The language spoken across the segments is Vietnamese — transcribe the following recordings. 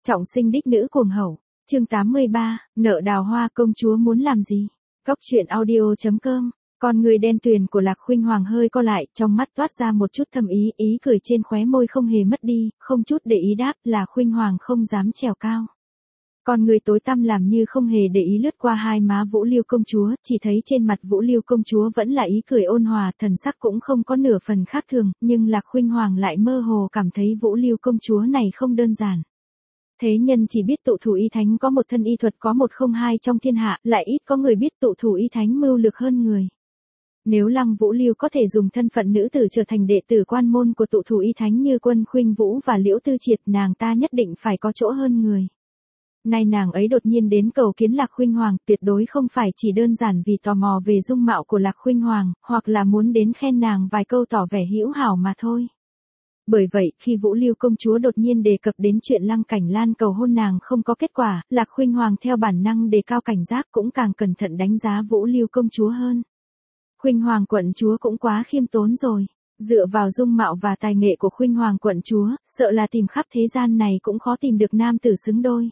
Trọng sinh đích nữ cuồng hậu, chương 83, nợ đào hoa công chúa muốn làm gì? Góc truyện audio.com, con người đen tuyền của Lạc Khuynh Hoàng hơi co lại, trong mắt toát ra một chút thâm ý, ý cười trên khóe môi không hề mất đi, không chút để ý đáp là Khuynh Hoàng không dám trèo cao. Con người tối tăm làm như không hề để ý lướt qua hai má Vũ Liêu công chúa, chỉ thấy trên mặt Vũ Liêu công chúa vẫn là ý cười ôn hòa, thần sắc cũng không có nửa phần khác thường, nhưng Lạc Khuynh Hoàng lại mơ hồ cảm thấy Vũ Liêu công chúa này không đơn giản. Thế nhân chỉ biết tụ thủ y thánh có một thân y thuật có một không hai trong thiên hạ, lại ít có người biết tụ thủ y thánh mưu lược hơn người. Nếu Lăng Vũ Liêu có thể dùng thân phận nữ tử trở thành đệ tử quan môn của tụ thủ y thánh như Quân Khuynh Vũ và Liễu Tư Triệt, nàng ta nhất định phải có chỗ hơn người. Nay nàng ấy đột nhiên đến cầu kiến Lạc Khuynh Hoàng, tuyệt đối không phải chỉ đơn giản vì tò mò về dung mạo của Lạc Khuynh Hoàng, hoặc là muốn đến khen nàng vài câu tỏ vẻ hữu hảo mà thôi. Bởi vậy, khi Vũ Liêu công chúa đột nhiên đề cập đến chuyện Lăng Cảnh Lan cầu hôn nàng không có kết quả, Lạc Khuynh Hoàng theo bản năng đề cao cảnh giác, cũng càng cẩn thận đánh giá Vũ Liêu công chúa hơn. Khuynh Hoàng quận chúa cũng quá khiêm tốn rồi. Dựa vào dung mạo và tài nghệ của Khuynh Hoàng quận chúa, sợ là tìm khắp thế gian này cũng khó tìm được nam tử xứng đôi.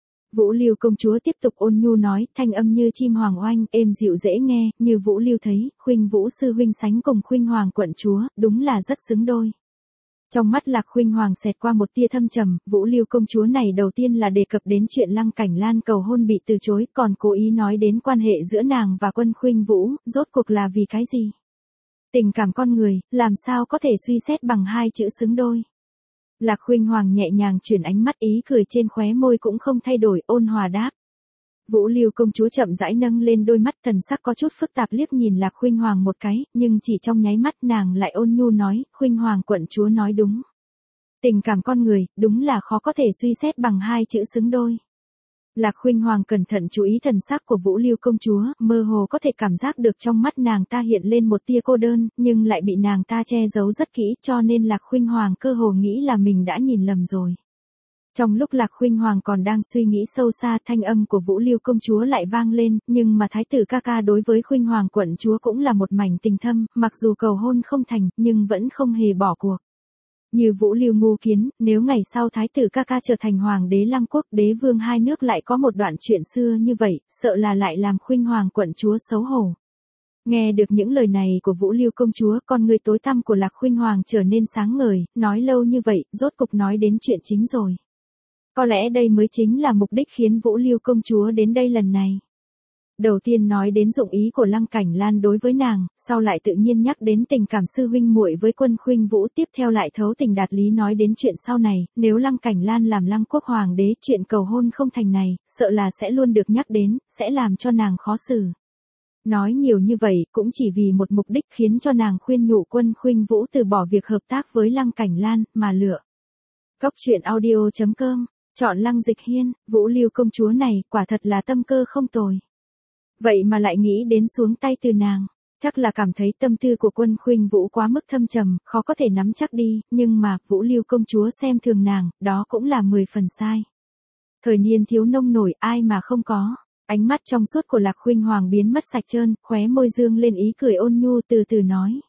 Vũ Liêu công chúa tiếp tục ôn nhu nói, thanh âm như chim hoàng oanh, êm dịu dễ nghe, như Vũ Liêu thấy, Khuynh Vũ sư huynh sánh cùng Khuynh Hoàng quận chúa, đúng là rất xứng đôi. Trong mắt Lạc Khuynh Hoàng xẹt qua một tia thâm trầm, Vũ Liêu công chúa này đầu tiên là đề cập đến chuyện Lăng Cảnh Lan cầu hôn bị từ chối, còn cố ý nói đến quan hệ giữa nàng và Quân Khuynh Vũ, rốt cuộc là vì cái gì? Tình cảm con người, làm sao có thể suy xét bằng hai chữ xứng đôi? Lạc Khuynh Hoàng nhẹ nhàng chuyển ánh mắt, ý cười trên khóe môi cũng không thay đổi, ôn hòa đáp. Vũ Liêu công chúa chậm rãi nâng lên đôi mắt, thần sắc có chút phức tạp liếc nhìn Lạc Khuynh Hoàng một cái, nhưng chỉ trong nháy mắt nàng lại ôn nhu nói, Khuynh Hoàng quận chúa nói đúng. Tình cảm con người, đúng là khó có thể suy xét bằng hai chữ xứng đôi. Lạc Khuynh Hoàng cẩn thận chú ý thần sắc của Vũ Liêu công chúa, mơ hồ có thể cảm giác được trong mắt nàng ta hiện lên một tia cô đơn, nhưng lại bị nàng ta che giấu rất kỹ, cho nên Lạc Khuynh Hoàng cơ hồ nghĩ là mình đã nhìn lầm rồi. Trong lúc Lạc Khuynh Hoàng còn đang suy nghĩ sâu xa, thanh âm của Vũ Liêu công chúa lại vang lên, nhưng mà thái tử ca ca đối với Khuynh Hoàng quận chúa cũng là một mảnh tình thâm, mặc dù cầu hôn không thành, nhưng vẫn không hề bỏ cuộc. Như Vũ Liêu ngu kiến, nếu ngày sau thái tử ca ca trở thành hoàng đế Lăng quốc, đế vương hai nước lại có một đoạn chuyện xưa như vậy, sợ là lại làm Khuynh Hoàng quận chúa xấu hổ. Nghe được những lời này của Vũ Liêu công chúa, con người tối tăm của Lạc Khuynh Hoàng trở nên sáng ngời, nói lâu như vậy, rốt cục nói đến chuyện chính rồi. Có lẽ đây mới chính là mục đích khiến Vũ Liêu công chúa đến đây lần này. Đầu tiên nói đến dụng ý của Lăng Cảnh Lan đối với nàng, sau lại tự nhiên nhắc đến tình cảm sư huynh muội với Quân Khuynh Vũ, tiếp theo lại thấu tình đạt lý nói đến chuyện sau này, nếu Lăng Cảnh Lan làm Lăng quốc hoàng đế, chuyện cầu hôn không thành này, sợ là sẽ luôn được nhắc đến, sẽ làm cho nàng khó xử. Nói nhiều như vậy, cũng chỉ vì một mục đích khiến cho nàng khuyên nhủ Quân Khuynh Vũ từ bỏ việc hợp tác với Lăng Cảnh Lan, mà lựa. Góc truyện audio.com, chọn Lăng Dịch Hiên, Vũ Liêu công chúa này, quả thật là tâm cơ không tồi. Vậy mà lại nghĩ đến xuống tay từ nàng, chắc là cảm thấy tâm tư của Quân Khuynh Vũ quá mức thâm trầm, khó có thể nắm chắc đi, nhưng mà, Vũ Liêu công chúa xem thường nàng, đó cũng là 10 phần sai. Thời niên thiếu nông nổi, ai mà không có. Ánh mắt trong suốt của Lạc Khuynh Hoàng biến mất sạch trơn, khóe môi dương lên ý cười ôn nhu, từ từ nói.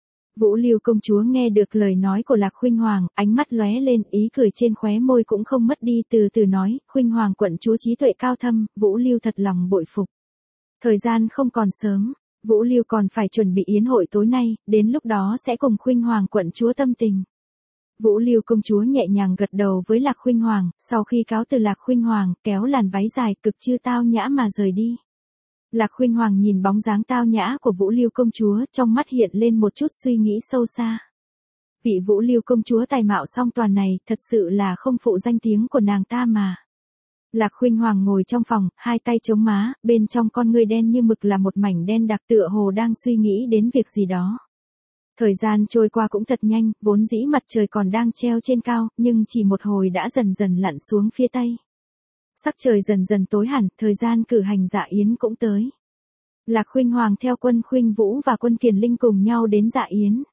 Vũ Liêu công chúa nghe được lời nói của Lạc Khuynh Hoàng, ánh mắt lóe lên, ý cười trên khóe môi cũng không mất đi, từ từ nói, Khuynh Hoàng quận chúa trí tuệ cao thâm, Vũ Liêu thật lòng bội phục. Thời gian không còn sớm, Vũ Liêu còn phải chuẩn bị yến hội tối nay, đến lúc đó sẽ cùng Khuynh Hoàng quận chúa tâm tình. Vũ Liêu công chúa nhẹ nhàng gật đầu với Lạc Khuynh Hoàng, sau khi cáo từ Lạc Khuynh Hoàng, kéo làn váy dài cực chiêu tao nhã mà rời đi. Lạc Khuynh Hoàng nhìn bóng dáng tao nhã của Vũ Liêu công chúa, trong mắt hiện lên một chút suy nghĩ sâu xa. Vị Vũ Liêu công chúa tài mạo song toàn này, thật sự là không phụ danh tiếng của nàng ta mà. Lạc Khuynh Hoàng ngồi trong phòng, hai tay chống má, bên trong con ngươi đen như mực là một mảnh đen đặc, tựa hồ đang suy nghĩ đến việc gì đó. Thời gian trôi qua cũng thật nhanh, vốn dĩ mặt trời còn đang treo trên cao, nhưng chỉ một hồi đã dần dần lặn xuống phía tây. Sắc trời dần dần tối hẳn, thời gian cử hành dạ yến cũng tới. Lạc Khuynh Hoàng theo Quân Khuynh Vũ và Quân Kiền Linh cùng nhau đến dạ yến.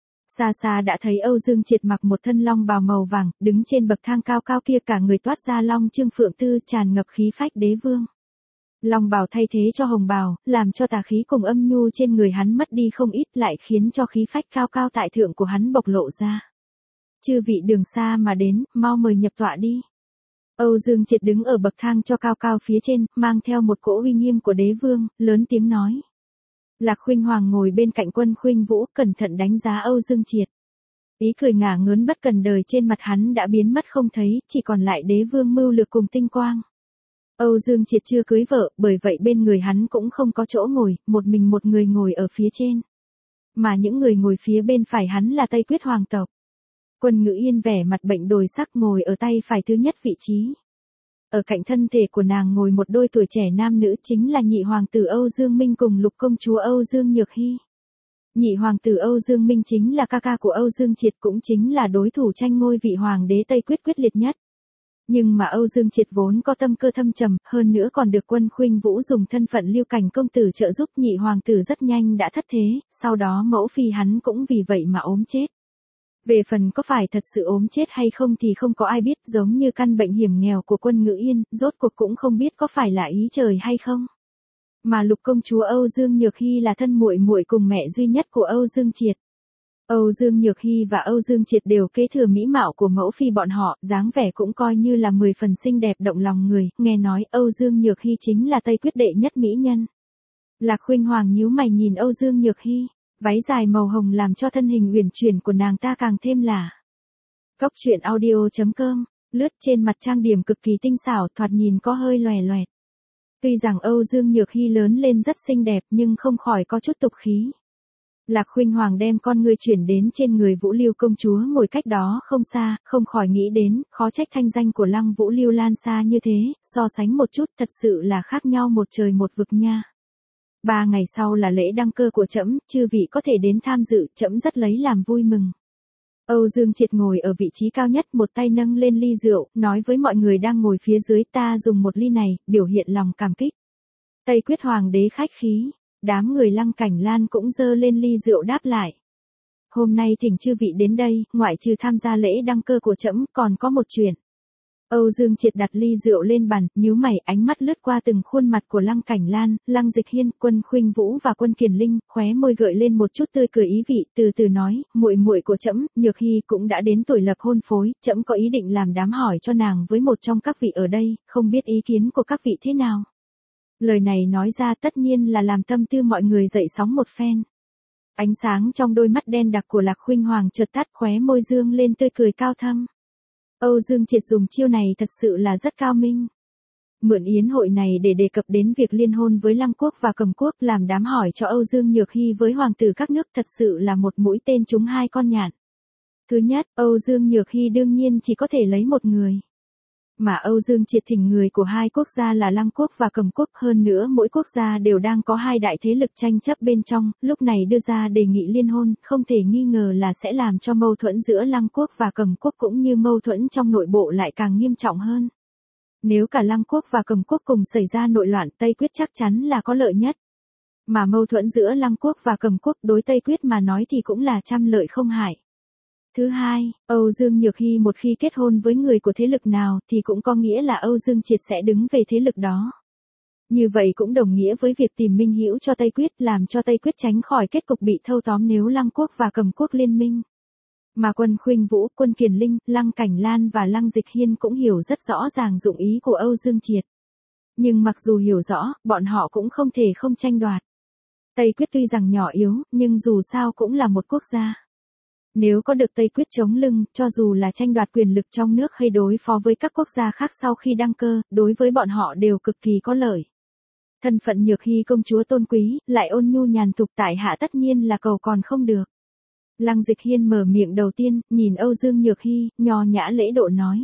Xa xa đã thấy Âu Dương Triệt mặc một thân long bào màu vàng, đứng trên bậc thang cao cao kia, cả người toát ra long trương phượng tư, tràn ngập khí phách đế vương. Long bào thay thế cho hồng bào, làm cho tà khí cùng âm nhu trên người hắn mất đi không ít, lại khiến cho khí phách cao cao tại thượng của hắn bộc lộ ra. Chư vị đường xa mà đến, mau mời nhập tọa đi. Âu Dương Triệt đứng ở bậc thang cho cao cao phía trên, mang theo một cỗ uy nghiêm của đế vương, lớn tiếng nói. Lạc Khuynh Hoàng ngồi bên cạnh Quân Khuynh Vũ, cẩn thận đánh giá Âu Dương Triệt. Ý cười ngả ngớn bất cần đời trên mặt hắn đã biến mất không thấy, chỉ còn lại đế vương mưu lược cùng tinh quang. Âu Dương Triệt chưa cưới vợ, bởi vậy bên người hắn cũng không có chỗ ngồi, một mình một người ngồi ở phía trên. Mà những người ngồi phía bên phải hắn là Tây Quyết hoàng tộc. Quân Ngữ Yên vẻ mặt bệnh đồi sắc ngồi ở tay phải thứ nhất vị trí. Ở cạnh thân thể của nàng ngồi một đôi tuổi trẻ nam nữ, chính là nhị hoàng tử Âu Dương Minh cùng lục công chúa Âu Dương Nhược Hy. Nhị hoàng tử Âu Dương Minh chính là ca ca của Âu Dương Triệt, cũng chính là đối thủ tranh ngôi vị hoàng đế Tây Quyết quyết liệt nhất. Nhưng mà Âu Dương Triệt vốn có tâm cơ thâm trầm, hơn nữa còn được Quân Khuynh Vũ dùng thân phận Lưu Cảnh công tử trợ giúp, nhị hoàng tử rất nhanh đã thất thế, sau đó mẫu phi hắn cũng vì vậy mà ốm chết. Về phần có phải thật sự ốm chết hay không thì không có ai biết, giống như căn bệnh hiểm nghèo của Quân Ngữ Yên, rốt cuộc cũng không biết có phải là ý trời hay không. Mà lục công chúa Âu Dương Nhược Hy là thân muội muội cùng mẹ duy nhất của Âu Dương Triệt. Âu Dương Nhược Hy và Âu Dương Triệt đều kế thừa mỹ mạo của mẫu phi bọn họ, dáng vẻ cũng coi như là 10 phần xinh đẹp động lòng người, nghe nói Âu Dương Nhược Hy chính là Tây Quyết đệ nhất mỹ nhân. Lạc Khuynh Hoàng nhíu mày nhìn Âu Dương Nhược Hy, váy dài màu hồng làm cho thân hình uyển chuyển của nàng ta càng thêm lạ. Cốc truyện audio.com, lướt trên mặt trang điểm cực kỳ tinh xảo, thoạt nhìn có hơi loè loẹt. Tuy rằng Âu Dương Nhược Hy lớn lên rất xinh đẹp nhưng không khỏi có chút tục khí. Lạc Khuynh Hoàng đem con ngươi chuyển đến trên người Vũ Lưu công chúa ngồi cách đó không xa, không khỏi nghĩ đến, khó trách thanh danh của Lăng Vũ Lưu lan xa như thế, so sánh một chút thật sự là khác nhau một trời một vực nha. 3 ngày sau là lễ đăng cơ của trẫm, chư vị có thể đến tham dự, trẫm rất lấy làm vui mừng. Âu Dương Triệt ngồi ở vị trí cao nhất, một tay nâng lên ly rượu, nói với mọi người đang ngồi phía dưới, ta dùng một ly này, biểu hiện lòng cảm kích. Tây Quyết hoàng đế khách khí, đám người Lăng Cảnh Lan cũng dơ lên ly rượu đáp lại. Hôm nay thỉnh chư vị đến đây, ngoại trừ tham gia lễ đăng cơ của trẫm, còn có một chuyện. Âu Dương Triệt đặt ly rượu lên bàn, nhíu mày, ánh mắt lướt qua từng khuôn mặt của Lăng Cảnh Lan, Lăng Dịch Hiên, Quân Khuynh Vũ và Quân Kiền Linh, khóe môi gợi lên một chút tươi cười ý vị, từ từ nói, muội muội của trẫm, Nhược Hy cũng đã đến tuổi lập hôn phối, trẫm có ý định làm đám hỏi cho nàng với một trong các vị ở đây, không biết ý kiến của các vị thế nào. Lời này nói ra tất nhiên là làm tâm tư mọi người dậy sóng một phen. Ánh sáng trong đôi mắt đen đặc của Lạc Khuynh Hoàng chợt tắt, khóe môi dương lên tươi cười cao thâm. Âu Dương Triệt dùng chiêu này thật sự là rất cao minh. Mượn yến hội này để đề cập đến việc liên hôn với Lăng Quốc và Cầm Quốc, làm đám hỏi cho Âu Dương Nhược Hy với hoàng tử các nước, thật sự là một mũi tên trúng hai con nhạn. Thứ nhất, Âu Dương Nhược Hy đương nhiên chỉ có thể lấy một người. Mà Âu Dương Triệt thỉnh người của hai quốc gia là Lăng Quốc và Cầm Quốc, hơn nữa mỗi quốc gia đều đang có hai đại thế lực tranh chấp bên trong, lúc này đưa ra đề nghị liên hôn, không thể nghi ngờ là sẽ làm cho mâu thuẫn giữa Lăng Quốc và Cầm Quốc cũng như mâu thuẫn trong nội bộ lại càng nghiêm trọng hơn. Nếu cả Lăng Quốc và Cầm Quốc cùng xảy ra nội loạn, Tây Quyết chắc chắn là có lợi nhất. Mà mâu thuẫn giữa Lăng Quốc và Cầm Quốc đối Tây Quyết mà nói thì cũng là trăm lợi không hại. Thứ hai, Âu Dương Nhược Hy một khi kết hôn với người của thế lực nào thì cũng có nghĩa là Âu Dương Triệt sẽ đứng về thế lực đó. Như vậy cũng đồng nghĩa với việc tìm minh hữu cho Tây Quyết, làm cho Tây Quyết tránh khỏi kết cục bị thâu tóm nếu Lăng Quốc và Cầm Quốc liên minh. Mà Quân Khuynh Vũ, Quân Kiền Linh, Lăng Cảnh Lan và Lăng Dịch Hiên cũng hiểu rất rõ ràng dụng ý của Âu Dương Triệt. Nhưng mặc dù hiểu rõ, bọn họ cũng không thể không tranh đoạt. Tây Quyết tuy rằng nhỏ yếu, nhưng dù sao cũng là một quốc gia. Nếu có được Tây Quyết chống lưng, cho dù là tranh đoạt quyền lực trong nước hay đối phó với các quốc gia khác sau khi đăng cơ, đối với bọn họ đều cực kỳ có lợi. Thân phận Nhược Hy công chúa tôn quý, lại ôn nhu nhàn thục tại hạ tất nhiên là cầu còn không được. Lăng Dịch Hiên mở miệng đầu tiên, nhìn Âu Dương Nhược Hy, nho nhã lễ độ nói.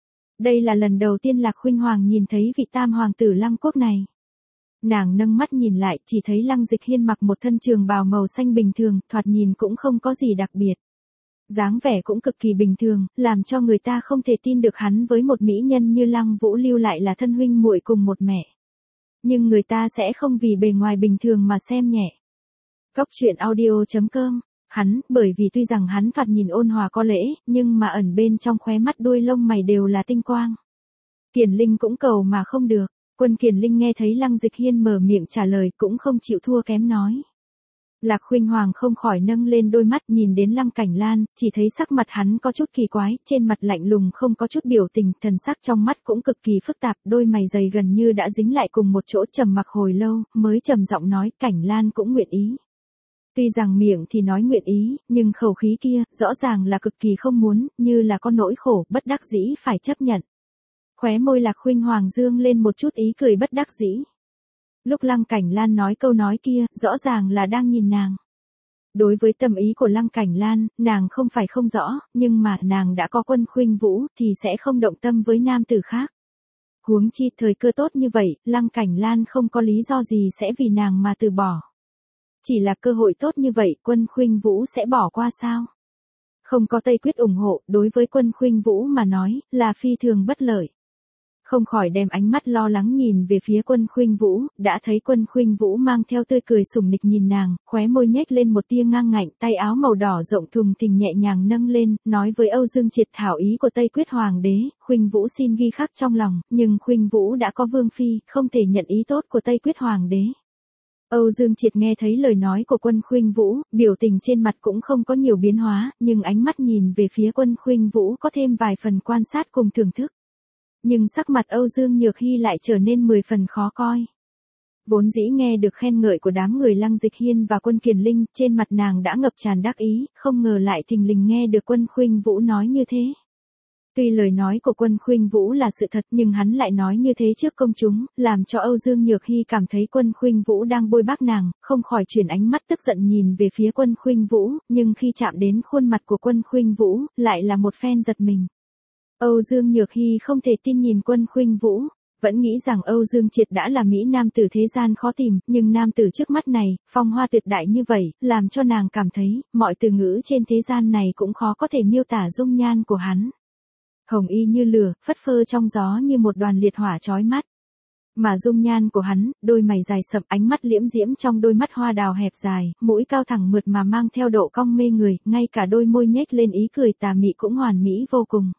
Đây là lần đầu tiên Lạc Khuynh Hoàng nhìn thấy vị tam hoàng tử Lăng Quốc này. Nàng nâng mắt nhìn lại, chỉ thấy Lăng Dịch Hiên mặc một thân trường bào màu xanh bình thường, thoạt nhìn cũng không có gì đặc biệt. Dáng vẻ cũng cực kỳ bình thường, làm cho người ta không thể tin được hắn với một mỹ nhân như Lăng Vũ Lưu lại là thân huynh muội cùng một mẹ. Nhưng người ta sẽ không vì bề ngoài bình thường mà xem nhẹ. Cốc truyện audio.com, hắn, bởi vì tuy rằng hắn thoạt nhìn ôn hòa có lễ, nhưng mà ẩn bên trong khóe mắt đuôi lông mày đều là tinh quang. Kiền Linh cũng cầu mà không được. Quân Kiền Linh nghe thấy Lăng Dịch Hiên mở miệng trả lời cũng không chịu thua kém nói. Lạc Khuynh Hoàng không khỏi nâng lên đôi mắt nhìn đến Lăng Cảnh Lan, chỉ thấy sắc mặt hắn có chút kỳ quái, trên mặt lạnh lùng không có chút biểu tình, thần sắc trong mắt cũng cực kỳ phức tạp, đôi mày dày gần như đã dính lại cùng một chỗ, trầm mặc hồi lâu, mới trầm giọng nói, Cảnh Lan cũng nguyện ý. Tuy rằng miệng thì nói nguyện ý, nhưng khẩu khí kia, rõ ràng là cực kỳ không muốn, như là có nỗi khổ, bất đắc dĩ phải chấp nhận. Khóe môi Lạc Khuynh Hoàng dương lên một chút ý cười bất đắc dĩ. Lúc Lăng Cảnh Lan nói câu nói kia, rõ ràng là đang nhìn nàng. Đối với tâm ý của Lăng Cảnh Lan, nàng không phải không rõ, nhưng mà nàng đã có Quân Khuynh Vũ, thì sẽ không động tâm với nam tử khác. Huống chi thời cơ tốt như vậy, Lăng Cảnh Lan không có lý do gì sẽ vì nàng mà từ bỏ. Chỉ là cơ hội tốt như vậy, Quân Khuynh Vũ sẽ bỏ qua sao? Không có Tây Quyết ủng hộ, đối với Quân Khuynh Vũ mà nói, là phi thường bất lợi. Không khỏi đem ánh mắt lo lắng nhìn về phía Quân Khuynh Vũ, đã thấy Quân Khuynh Vũ mang theo tươi cười sủng nịch nhìn nàng, khóe môi nhếch lên một tia ngang ngạnh, tay áo màu đỏ rộng thùng thình nhẹ nhàng nâng lên, nói với Âu Dương Triệt thảo ý của Tây Quyết Hoàng đế, Khuynh Vũ xin ghi khắc trong lòng, nhưng Khuynh Vũ đã có vương phi, không thể nhận ý tốt của Tây Quyết Hoàng đế. Âu Dương Triệt nghe thấy lời nói của Quân Khuynh Vũ, biểu tình trên mặt cũng không có nhiều biến hóa, nhưng ánh mắt nhìn về phía Quân Khuynh Vũ có thêm vài phần quan sát cùng thưởng thức. Nhưng sắc mặt Âu Dương Nhược Hy lại trở nên 10 phần khó coi. Vốn dĩ nghe được khen ngợi của đám người Lăng Dịch Hiên và Quân Kiền Linh, trên mặt nàng đã ngập tràn đắc ý, không ngờ lại thình lình nghe được Quân Khuynh Vũ nói như thế. Tuy lời nói của Quân Khuynh Vũ là sự thật nhưng hắn lại nói như thế trước công chúng, làm cho Âu Dương Nhược Hy cảm thấy Quân Khuynh Vũ đang bôi bác nàng, không khỏi chuyển ánh mắt tức giận nhìn về phía Quân Khuynh Vũ, nhưng khi chạm đến khuôn mặt của Quân Khuynh Vũ, lại là một phen giật mình. Âu Dương Nhược Hy không thể tin nhìn Quân Khuynh Vũ, vẫn nghĩ rằng Âu Dương Triệt đã là mỹ nam tử thế gian khó tìm, nhưng nam tử trước mắt này, phong hoa tuyệt đại như vậy, làm cho nàng cảm thấy, mọi từ ngữ trên thế gian này cũng khó có thể miêu tả dung nhan của hắn. Hồng y như lửa, phất phơ trong gió như một đoàn liệt hỏa chói mắt. Mà dung nhan của hắn, đôi mày dài sậm, ánh mắt liễm diễm trong đôi mắt hoa đào hẹp dài, mũi cao thẳng mượt mà mang theo độ cong mê người, ngay cả đôi môi nhếch lên ý cười tà mị cũng hoàn mỹ vô cùng.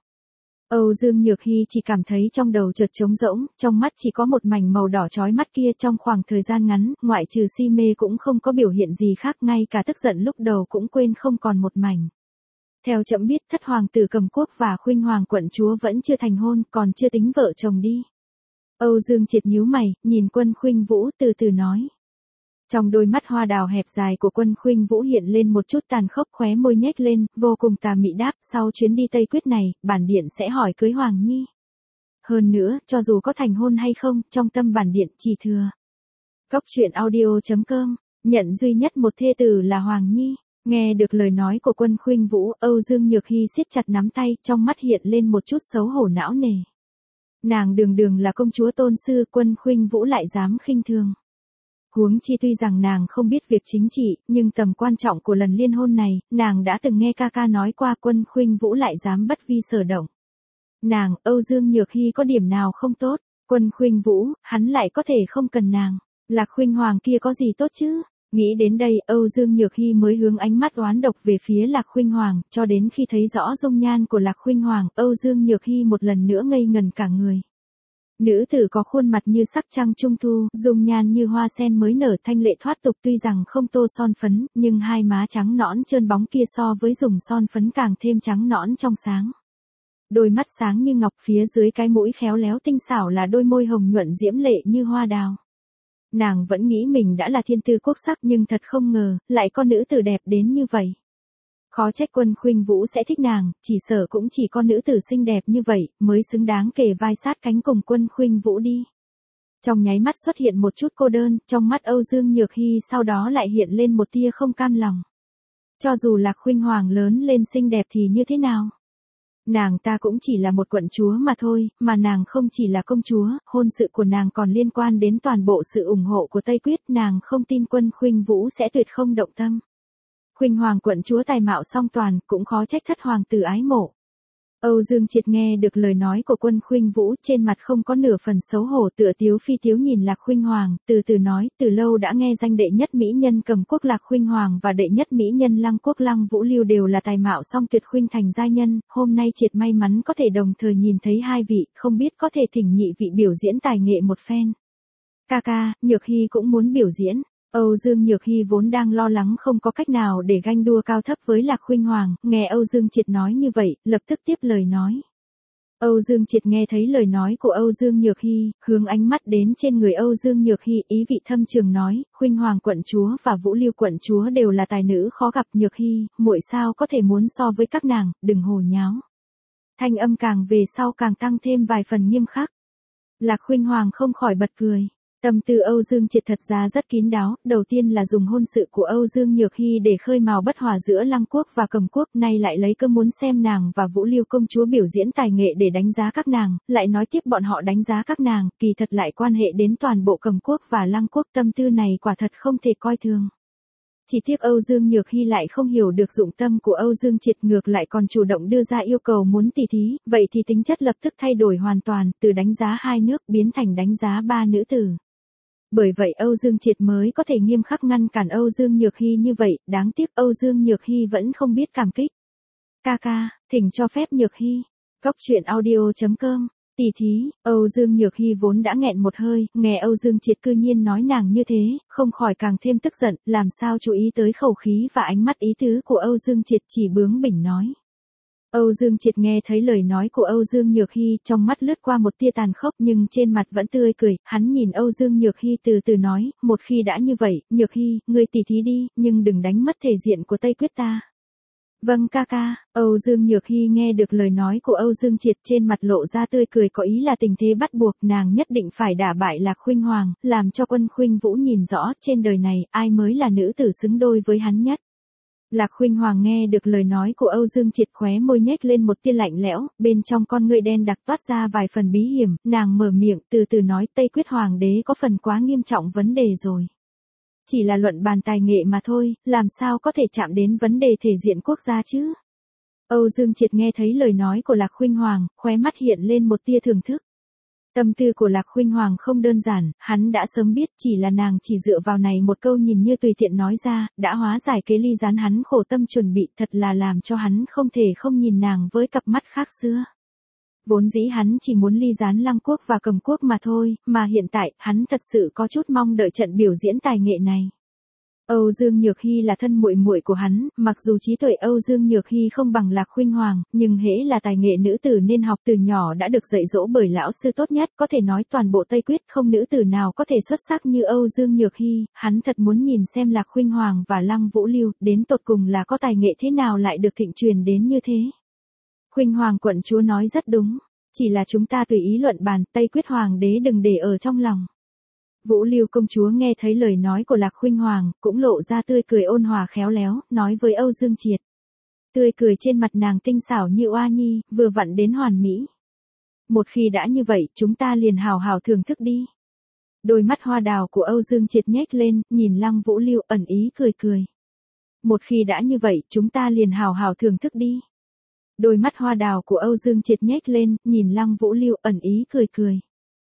Âu Dương Nhược Hy chỉ cảm thấy trong đầu chợt trống rỗng, trong mắt chỉ có một mảnh màu đỏ chói mắt kia, trong khoảng thời gian ngắn, ngoại trừ si mê cũng không có biểu hiện gì khác, ngay cả tức giận lúc đầu cũng quên không còn một mảnh. Theo trẫm biết, thất hoàng tử Cầm Quốc và Khuynh Hoàng quận chúa vẫn chưa thành hôn, còn chưa tính vợ chồng đi. Âu Dương Triệt nhíu mày, nhìn Quân Khuynh Vũ từ từ nói. Trong đôi mắt hoa đào hẹp dài của Quân Khuynh Vũ hiện lên một chút tàn khốc, khóe môi nhếch lên, vô cùng tà mị đáp, sau chuyến đi Tây Quyết này, bản điện sẽ hỏi cưới Hoàng Nhi. Hơn nữa, cho dù có thành hôn hay không, trong tâm bản điện chỉ thừa. Goctruyện.audio.com, nhận duy nhất một thê tử là Hoàng Nhi. Nghe được lời nói của Quân Khuynh Vũ, Âu Dương Nhược Hy siết chặt nắm tay, trong mắt hiện lên một chút xấu hổ não nề. Nàng đường đường là công chúa tôn sư, Quân Khuynh Vũ lại dám khinh thường. Huống chi tuy rằng nàng không biết việc chính trị, nhưng tầm quan trọng của lần liên hôn này, nàng đã từng nghe ca ca nói qua, Quân Khuynh Vũ lại dám bất vi sở động. Nàng, Âu Dương Nhược Hy có điểm nào không tốt? Quân Khuynh Vũ, hắn lại có thể không cần nàng. Lạc Khuynh Hoàng kia có gì tốt chứ? Nghĩ đến đây, Âu Dương Nhược Hy mới hướng ánh mắt oán độc về phía Lạc Khuynh Hoàng, cho đến khi thấy rõ dung nhan của Lạc Khuynh Hoàng, Âu Dương Nhược Hy một lần nữa ngây ngần cả người. Nữ tử có khuôn mặt như sắc trăng trung thu, dung nhan như hoa sen mới nở, thanh lệ thoát tục, tuy rằng không tô son phấn, nhưng hai má trắng nõn trơn bóng kia so với dùng son phấn càng thêm trắng nõn trong sáng. Đôi mắt sáng như ngọc, phía dưới cái mũi khéo léo tinh xảo là đôi môi hồng nhuận diễm lệ như hoa đào. Nàng vẫn nghĩ mình đã là thiên tư quốc sắc nhưng thật không ngờ, lại có nữ tử đẹp đến như vậy. Khó trách Quân Khuynh Vũ sẽ thích nàng, chỉ sợ cũng chỉ có nữ tử xinh đẹp như vậy, mới xứng đáng kề vai sát cánh cùng Quân Khuynh Vũ đi. Trong nháy mắt xuất hiện một chút cô đơn, trong mắt Âu Dương Nhược Hy sau đó lại hiện lên một tia không cam lòng. Cho dù Lạc Khuynh Hoàng lớn lên xinh đẹp thì như thế nào? Nàng ta cũng chỉ là một quận chúa mà thôi, mà nàng không chỉ là công chúa, hôn sự của nàng còn liên quan đến toàn bộ sự ủng hộ của Tây Quyết, nàng không tin Quân Khuynh Vũ sẽ tuyệt không động tâm. Khuynh Hoàng quận chúa tài mạo song toàn, cũng khó trách thất hoàng tử ái mộ. Âu Dương Triệt nghe được lời nói của Quân Khuynh Vũ, trên mặt không có nửa phần xấu hổ, tựa tiếu phi tiếu nhìn Lạc Khuynh Hoàng, từ từ nói, từ lâu đã nghe danh đệ nhất mỹ nhân Cầm Quốc Lạc Khuynh Hoàng và đệ nhất mỹ nhân Lăng Quốc Lăng Vũ Lưu đều là tài mạo song tuyệt, khuynh thành giai nhân, hôm nay Triệt may mắn có thể đồng thời nhìn thấy hai vị, không biết có thể thỉnh nhị vị biểu diễn tài nghệ một phen. Ca ca, Nhược Hy cũng muốn biểu diễn. Âu Dương Nhược Hy vốn đang lo lắng không có cách nào để ganh đua cao thấp với Lạc Khuynh Hoàng, nghe Âu Dương Triệt nói như vậy, lập tức tiếp lời nói. Âu Dương Triệt nghe thấy lời nói của Âu Dương Nhược Hy, hướng ánh mắt đến trên người Âu Dương Nhược Hy, ý vị thâm trường nói, Khuynh Hoàng quận chúa và Vũ Lưu quận chúa đều là tài nữ khó gặp. Nhược Hy, muội sao có thể muốn so với các nàng, đừng hồ nháo. Thanh âm càng về sau càng tăng thêm vài phần nghiêm khắc. Lạc Khuynh Hoàng không khỏi bật cười. Tâm tư Âu Dương Triệt thật ra rất kín đáo, đầu tiên là dùng hôn sự của Âu Dương Nhược Hy để khơi mào bất hòa giữa Lăng quốc và Cầm quốc, nay lại lấy cơ muốn xem nàng và Vũ Lưu công chúa biểu diễn tài nghệ để đánh giá các nàng, lại nói tiếp bọn họ đánh giá các nàng, kỳ thật lại quan hệ đến toàn bộ Cầm quốc và Lăng quốc, tâm tư này quả thật không thể coi thường. Chỉ tiếc Âu Dương Nhược Hy lại không hiểu được dụng tâm của Âu Dương Triệt, ngược lại còn chủ động đưa ra yêu cầu muốn tỉ thí, vậy thì tính chất lập tức thay đổi hoàn toàn, từ đánh giá hai nước biến thành đánh giá ba nữ tử. Bởi vậy Âu Dương Triệt mới có thể nghiêm khắc ngăn cản Âu Dương Nhược Hy như vậy, đáng tiếc Âu Dương Nhược Hy vẫn không biết cảm kích. Ca ca, thỉnh cho phép Nhược Hy. Cốc truyện audio.com. Tỉ thí, Âu Dương Nhược Hy vốn đã nghẹn một hơi, nghe Âu Dương Triệt cư nhiên nói nàng như thế, không khỏi càng thêm tức giận, làm sao chú ý tới khẩu khí và ánh mắt ý tứ của Âu Dương Triệt, chỉ bướng bỉnh nói. Âu Dương Triệt nghe thấy lời nói của Âu Dương Nhược Hy, trong mắt lướt qua một tia tàn khốc nhưng trên mặt vẫn tươi cười, hắn nhìn Âu Dương Nhược Hy từ từ nói, một khi đã như vậy, Nhược Hy, ngươi tỉ thí đi, nhưng đừng đánh mất thể diện của Tây Quyết ta. Vâng ca ca. Âu Dương Nhược Hy nghe được lời nói của Âu Dương Triệt, trên mặt lộ ra tươi cười, có ý là tình thế bắt buộc, nàng nhất định phải đả bại Lạc Khuynh Hoàng, làm cho Quân Khuynh Vũ nhìn rõ, trên đời này, ai mới là nữ tử xứng đôi với hắn nhất. Lạc Khuynh Hoàng nghe được lời nói của Âu Dương Triệt, khóe môi nhếch lên một tia lạnh lẽo, bên trong con ngươi đen đặc toát ra vài phần bí hiểm, nàng mở miệng từ từ nói, Tây Quyết Hoàng đế có phần quá nghiêm trọng vấn đề rồi. Chỉ là luận bàn tài nghệ mà thôi, làm sao có thể chạm đến vấn đề thể diện quốc gia chứ? Âu Dương Triệt nghe thấy lời nói của Lạc Khuynh Hoàng, khóe mắt hiện lên một tia thưởng thức. Tâm tư của Lạc Khuynh Hoàng không đơn giản, hắn đã sớm biết, chỉ là nàng chỉ dựa vào này một câu nhìn như tùy tiện nói ra, đã hóa giải kế ly gián hắn khổ tâm chuẩn bị, thật là làm cho hắn không thể không nhìn nàng với cặp mắt khác xưa. Vốn dĩ hắn chỉ muốn ly gián Lăng quốc và Cầm quốc mà thôi, mà hiện tại, hắn thật sự có chút mong đợi trận biểu diễn tài nghệ này. Âu Dương Nhược Hy là thân muội muội của hắn, mặc dù trí tuệ Âu Dương Nhược Hy không bằng Lạc Khuynh Hoàng, nhưng hễ là tài nghệ nữ tử nên học từ nhỏ đã được dạy dỗ bởi lão sư tốt nhất, có thể nói toàn bộ Tây Quyết không nữ tử nào có thể xuất sắc như Âu Dương Nhược Hy, hắn thật muốn nhìn xem Lạc Khuynh Hoàng và Lăng Vũ Lưu, đến tột cùng là có tài nghệ thế nào lại được thịnh truyền đến như thế. Khuynh Hoàng quận chúa nói rất đúng, chỉ là chúng ta tùy ý luận bàn, Tây Quyết Hoàng đế đừng để ở trong lòng. Vũ Lưu công chúa nghe thấy lời nói của Lạc Khuynh Hoàng, cũng lộ ra tươi cười ôn hòa khéo léo, nói với Âu Dương Triệt. Tươi cười trên mặt nàng tinh xảo như oa nhi, vừa vặn đến hoàn mỹ. Một khi đã như vậy, chúng ta liền hào hào thưởng thức đi. Đôi mắt hoa đào của Âu Dương Triệt nhếch lên, nhìn Lăng Vũ Lưu ẩn ý cười cười. Một khi đã như vậy, chúng ta liền hào hào thưởng thức đi. Đôi mắt hoa đào của Âu Dương Triệt nhếch lên, nhìn Lăng Vũ Lưu ẩn ý cười cười.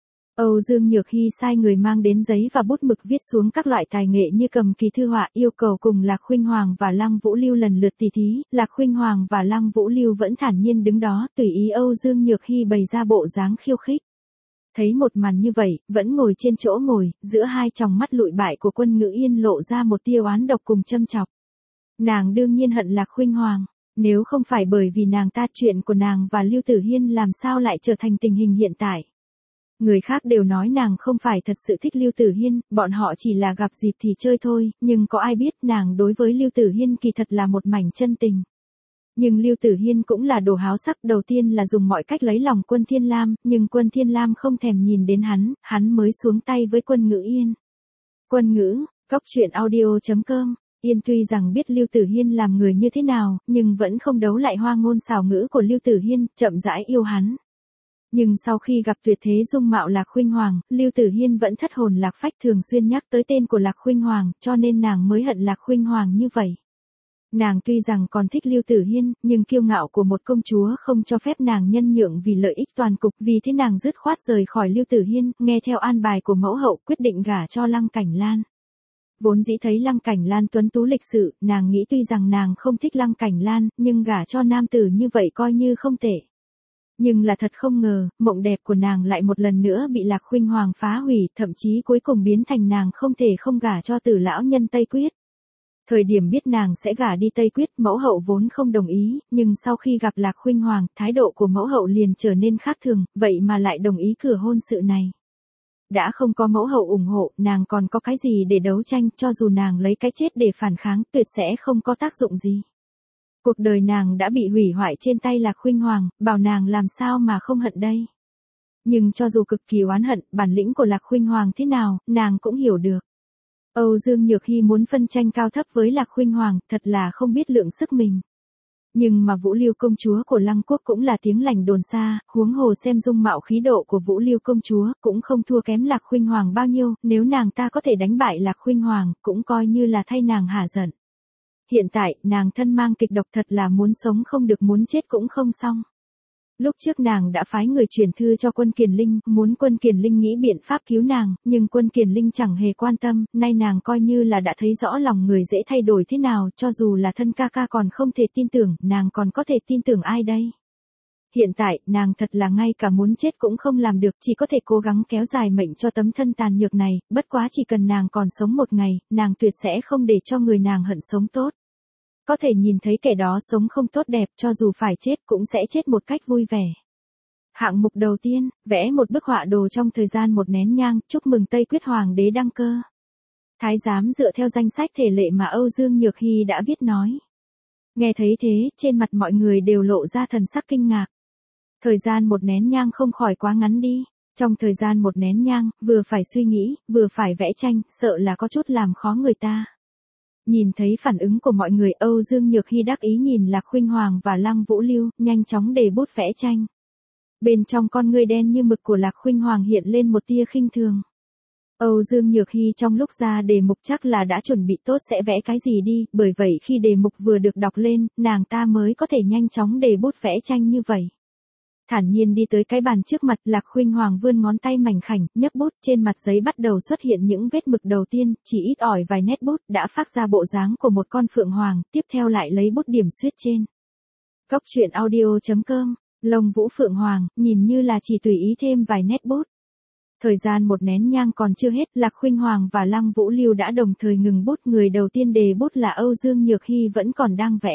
Âu Dương Nhược Hy sai người mang đến giấy và bút mực viết xuống các loại tài nghệ như cầm kỳ thư họa, yêu cầu cùng Lạc Khuynh Hoàng và Lăng Vũ Lưu lần lượt tỉ thí. Lạc Khuynh Hoàng và Lăng Vũ Lưu vẫn thản nhiên đứng đó, tùy ý Âu Dương Nhược Hy bày ra bộ dáng khiêu khích. Thấy một màn như vậy, vẫn ngồi trên chỗ ngồi, giữa hai tròng mắt lụi bại của Quân Ngữ Yên lộ ra một tia oán độc cùng châm chọc. Nàng đương nhiên hận Lạc Khuynh Hoàng, nếu không phải bởi vì nàng ta, chuyện của nàng và Lưu Tử Hiên làm sao lại trở thành tình hình hiện tại. Người khác đều nói nàng không phải thật sự thích Lưu Tử Hiên, bọn họ chỉ là gặp dịp thì chơi thôi, nhưng có ai biết nàng đối với Lưu Tử Hiên kỳ thật là một mảnh chân tình. Nhưng Lưu Tử Hiên cũng là đồ háo sắc, đầu tiên là dùng mọi cách lấy lòng Quân Thiên Lam, nhưng Quân Thiên Lam không thèm nhìn đến hắn mới xuống tay với Quân Ngữ Yên. Quân Ngữ, Cốc truyện audio.com. Yên tuy rằng biết Lưu Tử Hiên làm người như thế nào, nhưng vẫn không đấu lại hoa ngôn xảo ngữ của Lưu Tử Hiên, chậm rãi yêu hắn. Nhưng sau khi gặp tuyệt thế dung mạo Lạc Khuynh Hoàng, Lưu Tử Hiên vẫn thất hồn lạc phách, thường xuyên nhắc tới tên của Lạc Khuynh Hoàng, cho nên nàng mới hận Lạc Khuynh Hoàng như vậy. Nàng tuy rằng còn thích Lưu Tử Hiên, nhưng kiêu ngạo của một công chúa không cho phép nàng nhân nhượng vì lợi ích toàn cục, vì thế nàng dứt khoát rời khỏi Lưu Tử Hiên, nghe theo an bài của mẫu hậu, quyết định gả cho Lăng Cảnh Lan. Vốn dĩ thấy Lăng Cảnh Lan tuấn tú lịch sự, nàng nghĩ tuy rằng nàng không thích Lăng Cảnh Lan, nhưng gả cho nam tử như vậy coi như không tệ. Nhưng là thật không ngờ, mộng đẹp của nàng lại một lần nữa bị Lạc Khuynh Hoàng phá hủy, thậm chí cuối cùng biến thành nàng không thể không gả cho Tử lão nhân Tây Quyết. Thời điểm biết nàng sẽ gả đi Tây Quyết, mẫu hậu vốn không đồng ý, nhưng sau khi gặp Lạc Khuynh Hoàng, thái độ của mẫu hậu liền trở nên khác thường, vậy mà lại đồng ý cửa hôn sự này. Đã không có mẫu hậu ủng hộ, nàng còn có cái gì để đấu tranh, cho dù nàng lấy cái chết để phản kháng, tuyệt sẽ không có tác dụng gì. Cuộc đời nàng đã bị hủy hoại trên tay Lạc Khuynh Hoàng, bảo nàng làm sao mà không hận đây. Nhưng cho dù cực kỳ oán hận, bản lĩnh của Lạc Khuynh Hoàng thế nào, nàng cũng hiểu được. Âu Dương Nhược Hy muốn phân tranh cao thấp với Lạc Khuynh Hoàng, thật là không biết lượng sức mình. Nhưng mà Vũ Liêu công chúa của Lăng Quốc cũng là tiếng lành đồn xa, huống hồ xem dung mạo khí độ của Vũ Liêu công chúa, cũng không thua kém Lạc Khuynh Hoàng bao nhiêu, nếu nàng ta có thể đánh bại Lạc Khuynh Hoàng, cũng coi như là thay nàng hả giận. Hiện tại, nàng thân mang kịch độc thật là muốn sống không được muốn chết cũng không xong. Lúc trước nàng đã phái người chuyển thư cho Quân Kiền Linh, muốn Quân Kiền Linh nghĩ biện pháp cứu nàng, nhưng Quân Kiền Linh chẳng hề quan tâm, nay nàng coi như là đã thấy rõ lòng người dễ thay đổi thế nào, cho dù là thân ca ca còn không thể tin tưởng, nàng còn có thể tin tưởng ai đây? Hiện tại, nàng thật là ngay cả muốn chết cũng không làm được, chỉ có thể cố gắng kéo dài mệnh cho tấm thân tàn nhược này, bất quá chỉ cần nàng còn sống một ngày, nàng tuyệt sẽ không để cho người nàng hận sống tốt. Có thể nhìn thấy kẻ đó sống không tốt đẹp, cho dù phải chết cũng sẽ chết một cách vui vẻ. Hạng mục đầu tiên, vẽ một bức họa đồ trong thời gian một nén nhang, chúc mừng Tây Quyết Hoàng đế đăng cơ. Thái giám dựa theo danh sách thể lệ mà Âu Dương Nhược Hy đã viết nói. Nghe thấy thế, trên mặt mọi người đều lộ ra thần sắc kinh ngạc. Thời gian một nén nhang không khỏi quá ngắn đi. Trong thời gian một nén nhang, vừa phải suy nghĩ, vừa phải vẽ tranh, sợ là có chút làm khó người ta. Nhìn thấy phản ứng của mọi người, Âu Dương Nhược Hy đắc ý nhìn Lạc Khuynh Hoàng và Lăng Vũ Lưu, nhanh chóng để bút vẽ tranh. Bên trong con ngươi đen như mực của Lạc Khuynh Hoàng hiện lên một tia khinh thường. Âu Dương Nhược Hy trong lúc ra đề mục chắc là đã chuẩn bị tốt sẽ vẽ cái gì đi, bởi vậy khi đề mục vừa được đọc lên, nàng ta mới có thể nhanh chóng để bút vẽ tranh như vậy. Thản nhiên đi tới cái bàn trước mặt, Lạc Khuynh Hoàng vươn ngón tay mảnh khảnh, nhấc bút, trên mặt giấy bắt đầu xuất hiện những vết mực đầu tiên, chỉ ít ỏi vài nét bút, đã phác ra bộ dáng của một con phượng hoàng, tiếp theo lại lấy bút điểm xuyết trên. Góc truyện audio.com, lông vũ phượng hoàng, nhìn như là chỉ tùy ý thêm vài nét bút. Thời gian một nén nhang còn chưa hết, Lạc Khuynh Hoàng và Lăng Vũ Lưu đã đồng thời ngừng bút, người đầu tiên đề bút là Âu Dương Nhược Hy vẫn còn đang vẽ.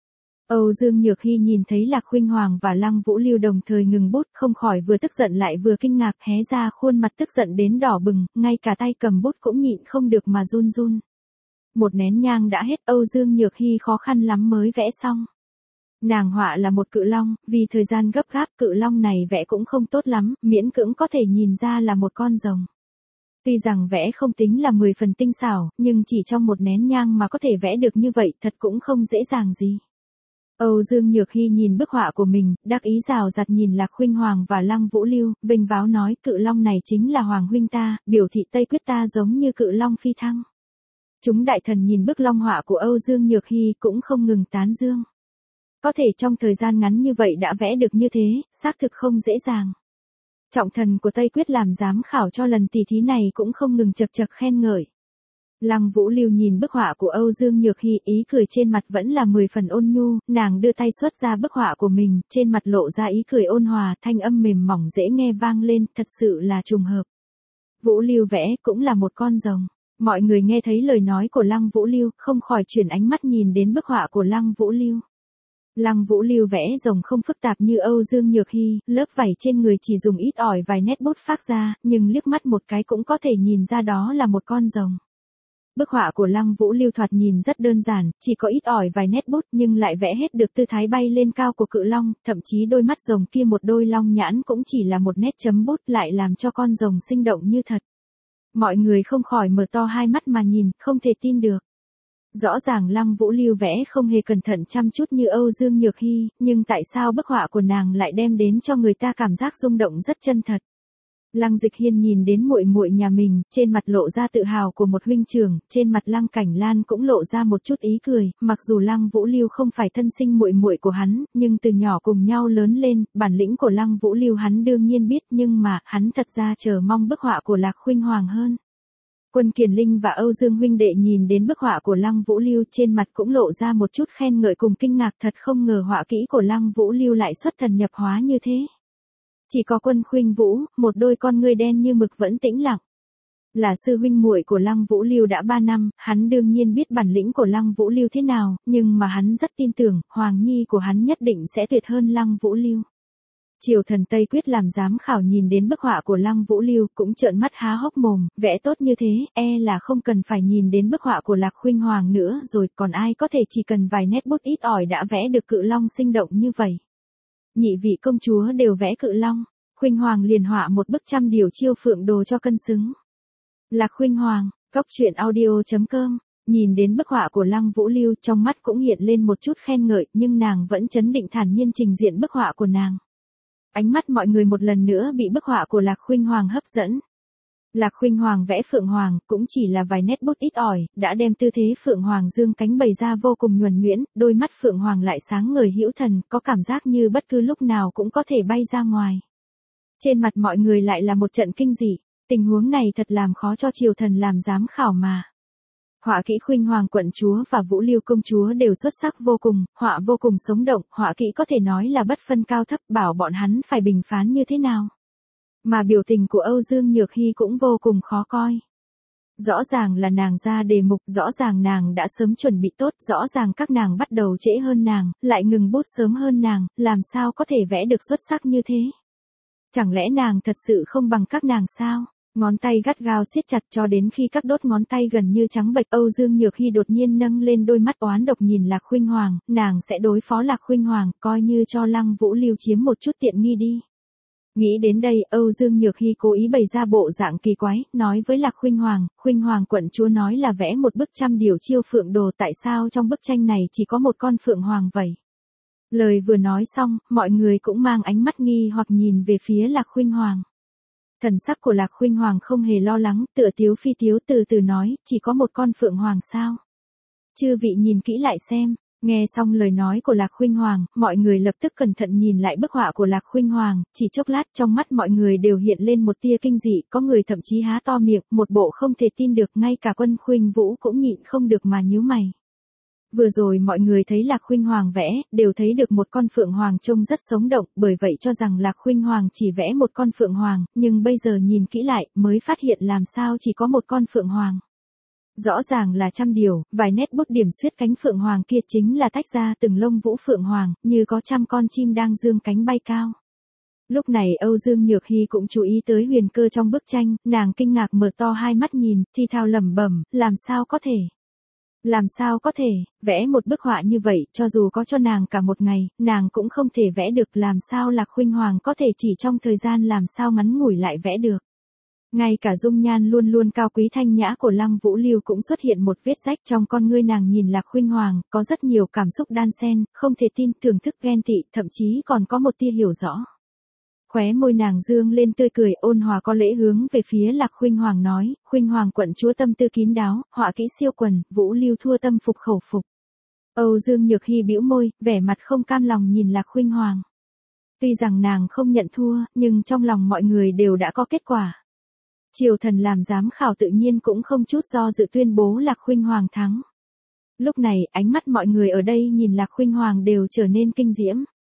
Âu Dương Nhược Hy nhìn thấy Lạc Khuynh Hoàng và Lăng Vũ Lưu đồng thời ngừng bút, không khỏi vừa tức giận lại vừa kinh ngạc, hé ra khuôn mặt tức giận đến đỏ bừng, ngay cả tay cầm bút cũng nhịn không được mà run run. Một nén nhang đã hết, Âu Dương Nhược Hy khó khăn lắm mới vẽ xong. Nàng họa là một cự long, vì thời gian gấp gáp cự long này vẽ cũng không tốt lắm, miễn cưỡng có thể nhìn ra là một con rồng. Tuy rằng vẽ không tính là 10 phần tinh xảo, nhưng chỉ trong một nén nhang mà có thể vẽ được như vậy thật cũng không dễ dàng gì. Âu Dương Nhược Hy nhìn bức họa của mình, đắc ý rào rạt nhìn Lạc Khuynh Hoàng và Lăng Vũ Lưu, vênh váo nói cự long này chính là Hoàng huynh ta, biểu thị Tây Quyết ta giống như cự long phi thăng. Chúng đại thần nhìn bức long họa của Âu Dương Nhược Hy cũng không ngừng tán dương. Có thể trong thời gian ngắn như vậy đã vẽ được như thế, xác thực không dễ dàng. Trọng thần của Tây Quyết làm giám khảo cho lần tỷ thí này cũng không ngừng chật chật khen ngợi. Lăng Vũ Lưu nhìn bức họa của Âu Dương Nhược Hy, ý cười trên mặt vẫn là 10 phần ôn nhu, nàng đưa tay xuất ra bức họa của mình, trên mặt lộ ra ý cười ôn hòa, thanh âm mềm mỏng dễ nghe vang lên, thật sự là trùng hợp. Vũ Lưu vẽ cũng là một con rồng. Mọi người nghe thấy lời nói của Lăng Vũ Lưu, không khỏi chuyển ánh mắt nhìn đến bức họa của Lăng Vũ Lưu. Lăng Vũ Lưu vẽ rồng không phức tạp như Âu Dương Nhược Hy, lớp vảy trên người chỉ dùng ít ỏi vài nét bút phác ra, nhưng liếc mắt một cái cũng có thể nhìn ra đó là một con rồng. Bức họa của Lăng Vũ Lưu thoạt nhìn rất đơn giản, chỉ có ít ỏi vài nét bút nhưng lại vẽ hết được tư thái bay lên cao của cự long, thậm chí đôi mắt rồng kia một đôi long nhãn cũng chỉ là một nét chấm bút lại làm cho con rồng sinh động như thật. Mọi người không khỏi mở to hai mắt mà nhìn, không thể tin được. Rõ ràng Lăng Vũ Lưu vẽ không hề cẩn thận chăm chút như Âu Dương Nhược Hy, nhưng tại sao bức họa của nàng lại đem đến cho người ta cảm giác rung động rất chân thật. Lăng Dịch Hiên nhìn đến muội muội nhà mình, trên mặt lộ ra tự hào của một huynh trưởng, trên mặt Lăng Cảnh Lan cũng lộ ra một chút ý cười, mặc dù Lăng Vũ Lưu không phải thân sinh muội muội của hắn, nhưng từ nhỏ cùng nhau lớn lên, bản lĩnh của Lăng Vũ Lưu hắn đương nhiên biết, nhưng mà, hắn thật ra chờ mong bức họa của Lạc Khuynh Hoàng hơn. Quân Kiền Linh và Âu Dương huynh đệ nhìn đến bức họa của Lăng Vũ Lưu trên mặt cũng lộ ra một chút khen ngợi cùng kinh ngạc, thật không ngờ họa kỹ của Lăng Vũ Lưu lại xuất thần nhập hóa như thế. Chỉ có Quân Khuynh Vũ, một đôi con ngươi đen như mực vẫn tĩnh lặng. Là sư huynh muội của Lăng Vũ Lưu đã 3 năm, hắn đương nhiên biết bản lĩnh của Lăng Vũ Lưu thế nào, nhưng mà hắn rất tin tưởng, Hoàng Nhi của hắn nhất định sẽ tuyệt hơn Lăng Vũ Lưu. Triều thần Tây Quyết làm giám khảo nhìn đến bức họa của Lăng Vũ Lưu cũng trợn mắt há hốc mồm, vẽ tốt như thế, là không cần phải nhìn đến bức họa của Lạc Khuynh Hoàng nữa rồi, còn ai có thể chỉ cần vài nét bút ít ỏi đã vẽ được cự long sinh động như vậy. Nhị vị công chúa đều vẽ cự long, Khuynh Hoàng liền họa một bức trăm điều chiêu phượng đồ cho cân xứng. Lạc Khuynh Hoàng, goctruyện.audio.com, nhìn đến bức họa của Lăng Vũ Lưu trong mắt cũng hiện lên một chút khen ngợi, nhưng nàng vẫn trấn định thản nhiên trình diện bức họa của nàng. Ánh mắt mọi người một lần nữa bị bức họa của Lạc Khuynh Hoàng hấp dẫn. Lạc Khuynh Hoàng vẽ Phượng Hoàng cũng chỉ là vài nét bút ít ỏi, đã đem tư thế Phượng Hoàng dương cánh bày ra vô cùng nhuần nhuyễn, đôi mắt Phượng Hoàng lại sáng ngời hữu thần, có cảm giác như bất cứ lúc nào cũng có thể bay ra ngoài. Trên mặt mọi người lại là một trận kinh dị, tình huống này thật làm khó cho triều thần làm giám khảo mà. Họa kỹ Khuynh Hoàng quận chúa và Vũ Lưu công chúa đều xuất sắc vô cùng, họa vô cùng sống động, họa kỹ có thể nói là bất phân cao thấp, bảo bọn hắn phải bình phán như thế nào. Mà biểu tình của Âu Dương Nhược Hy cũng vô cùng khó coi. Rõ ràng là nàng ra đề mục, rõ ràng nàng đã sớm chuẩn bị tốt, rõ ràng các nàng bắt đầu trễ hơn nàng, lại ngừng bút sớm hơn nàng, làm sao có thể vẽ được xuất sắc như thế. Chẳng lẽ nàng thật sự không bằng các nàng sao? Ngón tay gắt gao siết chặt cho đến khi các đốt ngón tay gần như trắng bệch, Âu Dương Nhược Hy đột nhiên nâng lên đôi mắt oán độc nhìn Lạc Khuynh Hoàng, nàng sẽ đối phó Lạc Khuynh Hoàng, coi như cho Lăng Vũ Lưu chiếm một chút tiện nghi đi. Nghĩ đến đây, Âu Dương Nhược Hy cố ý bày ra bộ dạng kỳ quái, nói với Lạc Khuynh Hoàng quận chúa nói là vẽ một bức trăm điều chiêu phượng đồ, tại sao trong bức tranh này chỉ có một con phượng hoàng vậy? Lời vừa nói xong, mọi người cũng mang ánh mắt nghi hoặc nhìn về phía Lạc Khuynh Hoàng. Thần sắc của Lạc Khuynh Hoàng không hề lo lắng, tựa tiếu phi tiếu từ từ nói, chỉ có một con phượng hoàng sao? Chư vị nhìn kỹ lại xem. Nghe xong lời nói của Lạc Khuynh Hoàng, mọi người lập tức cẩn thận nhìn lại bức họa của Lạc Khuynh Hoàng, chỉ chốc lát trong mắt mọi người đều hiện lên một tia kinh dị, có người thậm chí há to miệng, một bộ không thể tin được, ngay cả Quân Khuynh Vũ cũng nhịn không được mà nhíu mày. Vừa rồi mọi người thấy Lạc Khuynh Hoàng vẽ, đều thấy được một con phượng hoàng trông rất sống động, bởi vậy cho rằng Lạc Khuynh Hoàng chỉ vẽ một con phượng hoàng, nhưng bây giờ nhìn kỹ lại, mới phát hiện làm sao chỉ có một con phượng hoàng. Rõ ràng là trăm điều, vài nét bút điểm xuyết cánh phượng hoàng kia chính là tách ra từng lông vũ phượng hoàng, như có trăm con chim đang dương cánh bay cao. Lúc này Âu Dương Nhược Hy cũng chú ý tới huyền cơ trong bức tranh, nàng kinh ngạc mở to hai mắt nhìn, thi thao lẩm bẩm, làm sao có thể? Làm sao có thể, vẽ một bức họa như vậy, cho dù có cho nàng cả một ngày, nàng cũng không thể vẽ được, làm sao Lạc Khuynh Hoàng có thể chỉ trong thời gian làm sao ngắn ngủi lại vẽ được. Ngay cả dung nhan luôn luôn cao quý thanh nhã của Lăng Vũ Lưu cũng xuất hiện một vết rách, trong con ngươi nàng nhìn Lạc Khuynh Hoàng, có rất nhiều cảm xúc đan xen, không thể tin, thưởng thức, ghen tị, thậm chí còn có một tia hiểu rõ. Khóe môi nàng dương lên tươi cười ôn hòa có lễ hướng về phía Lạc Khuynh Hoàng nói, Khuynh Hoàng quận chúa tâm tư kín đáo, họa kỹ siêu quần, Vũ Lưu thua tâm phục khẩu phục. Âu Dương Nhược Hy bĩu môi, vẻ mặt không cam lòng nhìn Lạc Khuynh Hoàng. Tuy rằng nàng không nhận thua, nhưng trong lòng mọi người đều đã có kết quả. Triều thần làm giám khảo tự nhiên cũng không chút do dự tuyên bố Lạc Khuynh Hoàng thắng. Lúc này, ánh mắt mọi người ở đây nhìn Lạc Khuynh Hoàng đều trở nên kinh diễm.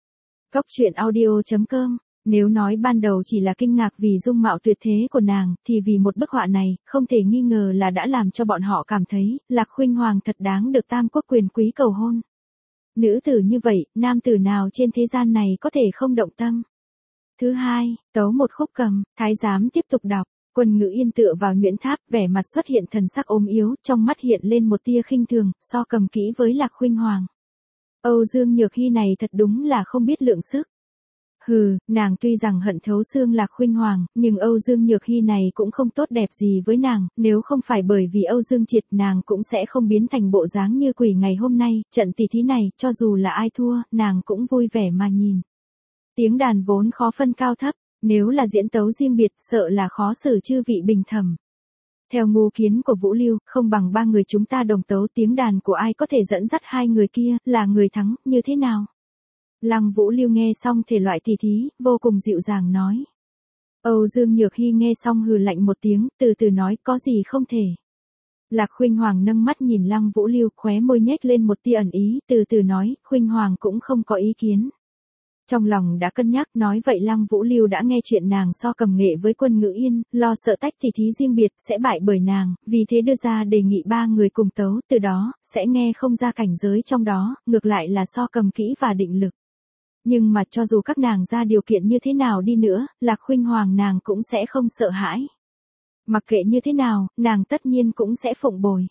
Goctruyện.audio.com. Nếu nói ban đầu chỉ là kinh ngạc vì dung mạo tuyệt thế của nàng, thì vì một bức họa này, không thể nghi ngờ là đã làm cho bọn họ cảm thấy, Lạc Khuynh Hoàng thật đáng được tam quốc quyền quý cầu hôn. Nữ tử như vậy, nam tử nào trên thế gian này có thể không động tâm. Thứ hai, tấu một khúc cầm, thái giám tiếp tục đọc. Quân Ngữ Yên tựa vào nhuyễn tháp, vẻ mặt xuất hiện thần sắc ốm yếu, trong mắt hiện lên một tia khinh thường, so cầm kỹ với Lạc Khuynh Hoàng. Âu Dương Nhược Hy này thật đúng là không biết lượng sức. Hừ, nàng tuy rằng hận thấu xương Lạc Khuynh Hoàng, nhưng Âu Dương Nhược Hy này cũng không tốt đẹp gì với nàng, nếu không phải bởi vì Âu Dương Triệt nàng cũng sẽ không biến thành bộ dáng như quỷ ngày hôm nay, trận tỷ thí này, cho dù là ai thua, nàng cũng vui vẻ mà nhìn. Tiếng đàn vốn khó phân cao thấp, nếu là diễn tấu riêng biệt, sợ là khó xử chư vị bình thẩm. Theo ngu kiến của Vũ Lưu, không bằng ba người chúng ta đồng tấu, tiếng đàn của ai có thể dẫn dắt hai người kia, là người thắng, như thế nào? Lăng Vũ Lưu nghe xong thể loại tỷ thí, vô cùng dịu dàng nói. Âu Dương Nhược Hy nghe xong hừ lạnh một tiếng, từ từ nói có gì không thể. Lạc Khuynh Hoàng nâng mắt nhìn Lăng Vũ Lưu, khóe môi nhếch lên một tia ẩn ý, từ từ nói, Khuynh Hoàng cũng không có ý kiến. Trong lòng đã cân nhắc, nói vậy Lăng Vũ Lưu đã nghe chuyện nàng so cầm nghệ với Quân Ngữ Yên, lo sợ tách thì thí riêng biệt sẽ bại bởi nàng, vì thế đưa ra đề nghị ba người cùng tấu, từ đó, sẽ nghe không ra cảnh giới trong đó, ngược lại là so cầm kỹ và định lực. Nhưng mà cho dù các nàng ra điều kiện như thế nào đi nữa, Lạc Khuynh Hoàng nàng cũng sẽ không sợ hãi. Mặc kệ như thế nào, nàng tất nhiên cũng sẽ phụng bồi.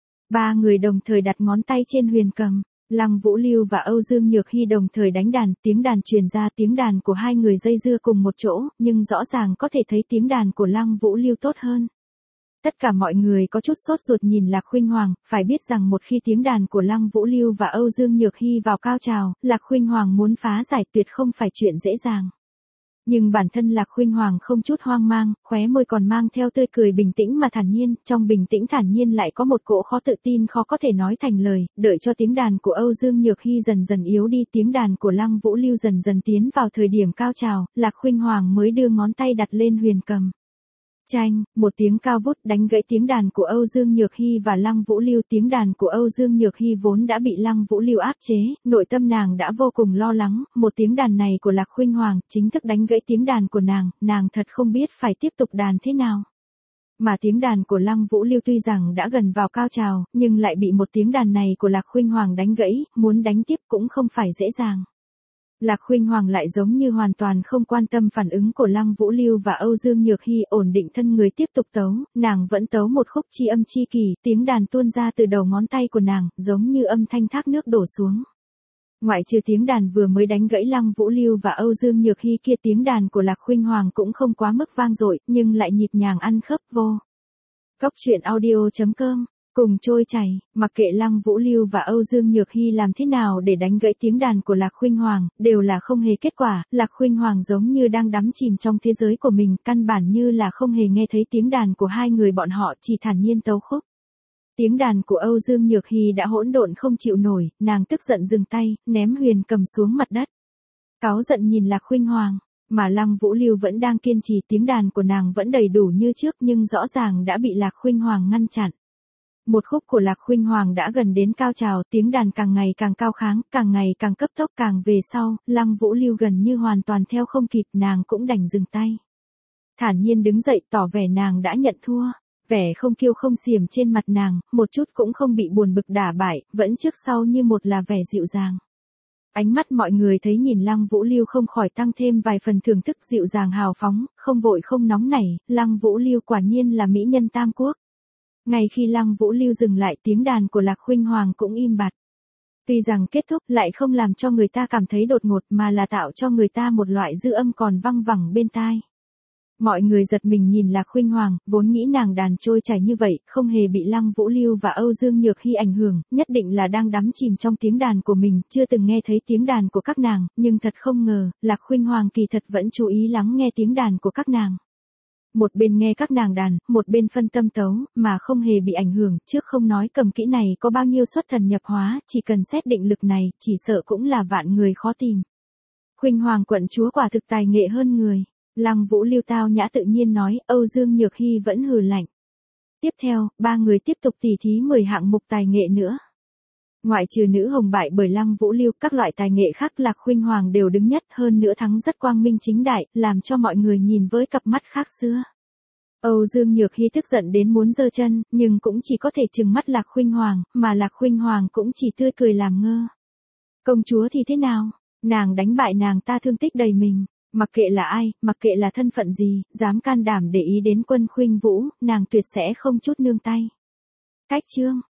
Ba người đồng thời đặt ngón tay trên huyền cầm. Lăng Vũ Lưu và Âu Dương Nhược Hy đồng thời đánh đàn, tiếng đàn truyền ra, tiếng đàn của hai người dây dưa cùng một chỗ, nhưng rõ ràng có thể thấy tiếng đàn của Lăng Vũ Lưu tốt hơn. Tất cả mọi người có chút sốt ruột nhìn Lạc Khuynh Hoàng, phải biết rằng một khi tiếng đàn của Lăng Vũ Lưu và Âu Dương Nhược Hy vào cao trào, Lạc Khuynh Hoàng muốn phá giải tuyệt không phải chuyện dễ dàng. Nhưng bản thân Lạc Khuynh Hoàng không chút hoang mang, khóe môi còn mang theo tươi cười bình tĩnh mà thản nhiên, trong bình tĩnh thản nhiên lại có một cỗ khó tự tin khó có thể nói thành lời, đợi cho tiếng đàn của Âu Dương Nhược Hy dần dần yếu đi, tiếng đàn của Lăng Vũ Lưu dần dần tiến vào thời điểm cao trào, Lạc Khuynh Hoàng mới đưa ngón tay đặt lên huyền cầm. Chanh, một tiếng cao vút đánh gãy tiếng đàn của Âu Dương Nhược Hy và Lăng Vũ Lưu. Tiếng đàn của Âu Dương Nhược Hy vốn đã bị Lăng Vũ Lưu áp chế, nội tâm nàng đã vô cùng lo lắng, một tiếng đàn này của Lạc Khuynh Hoàng chính thức đánh gãy tiếng đàn của nàng thật không biết phải tiếp tục đàn thế nào. Mà tiếng đàn của Lăng Vũ Lưu tuy rằng đã gần vào cao trào, nhưng lại bị một tiếng đàn này của Lạc Khuynh Hoàng đánh gãy, muốn đánh tiếp cũng không phải dễ dàng. Lạc Khuynh Hoàng lại giống như hoàn toàn không quan tâm phản ứng của Lăng Vũ Lưu và Âu Dương Nhược Hy, ổn định thân người tiếp tục tấu, nàng vẫn tấu một khúc chi âm chi kỳ, tiếng đàn tuôn ra từ đầu ngón tay của nàng, giống như âm thanh thác nước đổ xuống. Ngoại trừ tiếng đàn vừa mới đánh gãy Lăng Vũ Lưu và Âu Dương Nhược Hy kia, tiếng đàn của Lạc Khuynh Hoàng cũng không quá mức vang dội, nhưng lại nhịp nhàng ăn khớp vô. Cốc truyện audio.com cùng trôi chảy, mặc kệ Lăng Vũ Lưu và Âu Dương Nhược Hy làm thế nào để đánh gãy tiếng đàn của Lạc Khuynh Hoàng, đều là không hề kết quả, Lạc Khuynh Hoàng giống như đang đắm chìm trong thế giới của mình, căn bản như là không hề nghe thấy tiếng đàn của hai người bọn họ, chỉ thản nhiên tấu khúc. Tiếng đàn của Âu Dương Nhược Hy đã hỗn độn không chịu nổi, nàng tức giận dừng tay, ném huyền cầm xuống mặt đất. Cáu giận nhìn Lạc Khuynh Hoàng. Mà Lăng Vũ Lưu vẫn đang kiên trì, tiếng đàn của nàng vẫn đầy đủ như trước nhưng rõ ràng đã bị Lạc Khuynh Hoàng ngăn chặn. Một khúc của Lạc Khuynh Hoàng đã gần đến cao trào, tiếng đàn càng ngày càng cao kháng, càng ngày càng cấp tốc, càng về sau, Lăng Vũ Lưu gần như hoàn toàn theo không kịp, nàng cũng đành dừng tay. Thản nhiên đứng dậy tỏ vẻ nàng đã nhận thua, vẻ không kiêu không xiềm trên mặt nàng, một chút cũng không bị buồn bực đả bại, vẫn trước sau như một là vẻ dịu dàng. Ánh mắt mọi người thấy nhìn Lăng Vũ Lưu không khỏi tăng thêm vài phần thưởng thức, dịu dàng hào phóng, không vội không nóng nảy, Lăng Vũ Lưu quả nhiên là mỹ nhân tam quốc. Ngay khi Lăng Vũ Lưu dừng lại, tiếng đàn của Lạc Khuynh Hoàng cũng im bặt. Tuy rằng kết thúc lại không làm cho người ta cảm thấy đột ngột mà là tạo cho người ta một loại dư âm còn văng vẳng bên tai. Mọi người giật mình nhìn Lạc Khuynh Hoàng, vốn nghĩ nàng đàn trôi chảy như vậy, không hề bị Lăng Vũ Lưu và Âu Dương Nhược Hy ảnh hưởng, nhất định là đang đắm chìm trong tiếng đàn của mình, chưa từng nghe thấy tiếng đàn của các nàng, nhưng thật không ngờ, Lạc Khuynh Hoàng kỳ thật vẫn chú ý lắng nghe tiếng đàn của các nàng. Một bên nghe các nàng đàn, một bên phân tâm tấu, mà không hề bị ảnh hưởng, trước không nói cầm kỹ này có bao nhiêu xuất thần nhập hóa, chỉ cần xét định lực này, chỉ sợ cũng là vạn người khó tìm. Khuynh Hoàng quận chúa quả thực tài nghệ hơn người. Lăng Vũ Lưu tao nhã tự nhiên nói, Âu Dương Nhược Hy vẫn hừ lạnh. Tiếp theo, ba người tiếp tục tỉ thí 10 hạng mục tài nghệ nữa. Ngoại trừ nữ hồng bại bởi Lăng Vũ Lưu, các loại tài nghệ khác Lạc Khuynh Hoàng đều đứng nhất, hơn nữa thắng rất quang minh chính đại, làm cho mọi người nhìn với cặp mắt khác xưa. Âu Dương Nhược Hy tức giận đến muốn giơ chân, nhưng cũng chỉ có thể trừng mắt Lạc Khuynh Hoàng, mà Lạc Khuynh Hoàng cũng chỉ tươi cười làm ngơ. Công chúa thì thế nào? Nàng đánh bại nàng ta thương tích đầy mình. Mặc kệ là ai, mặc kệ là thân phận gì, dám can đảm để ý đến Quân Khuynh Vũ, nàng tuyệt sẽ không chút nương tay. Cách chương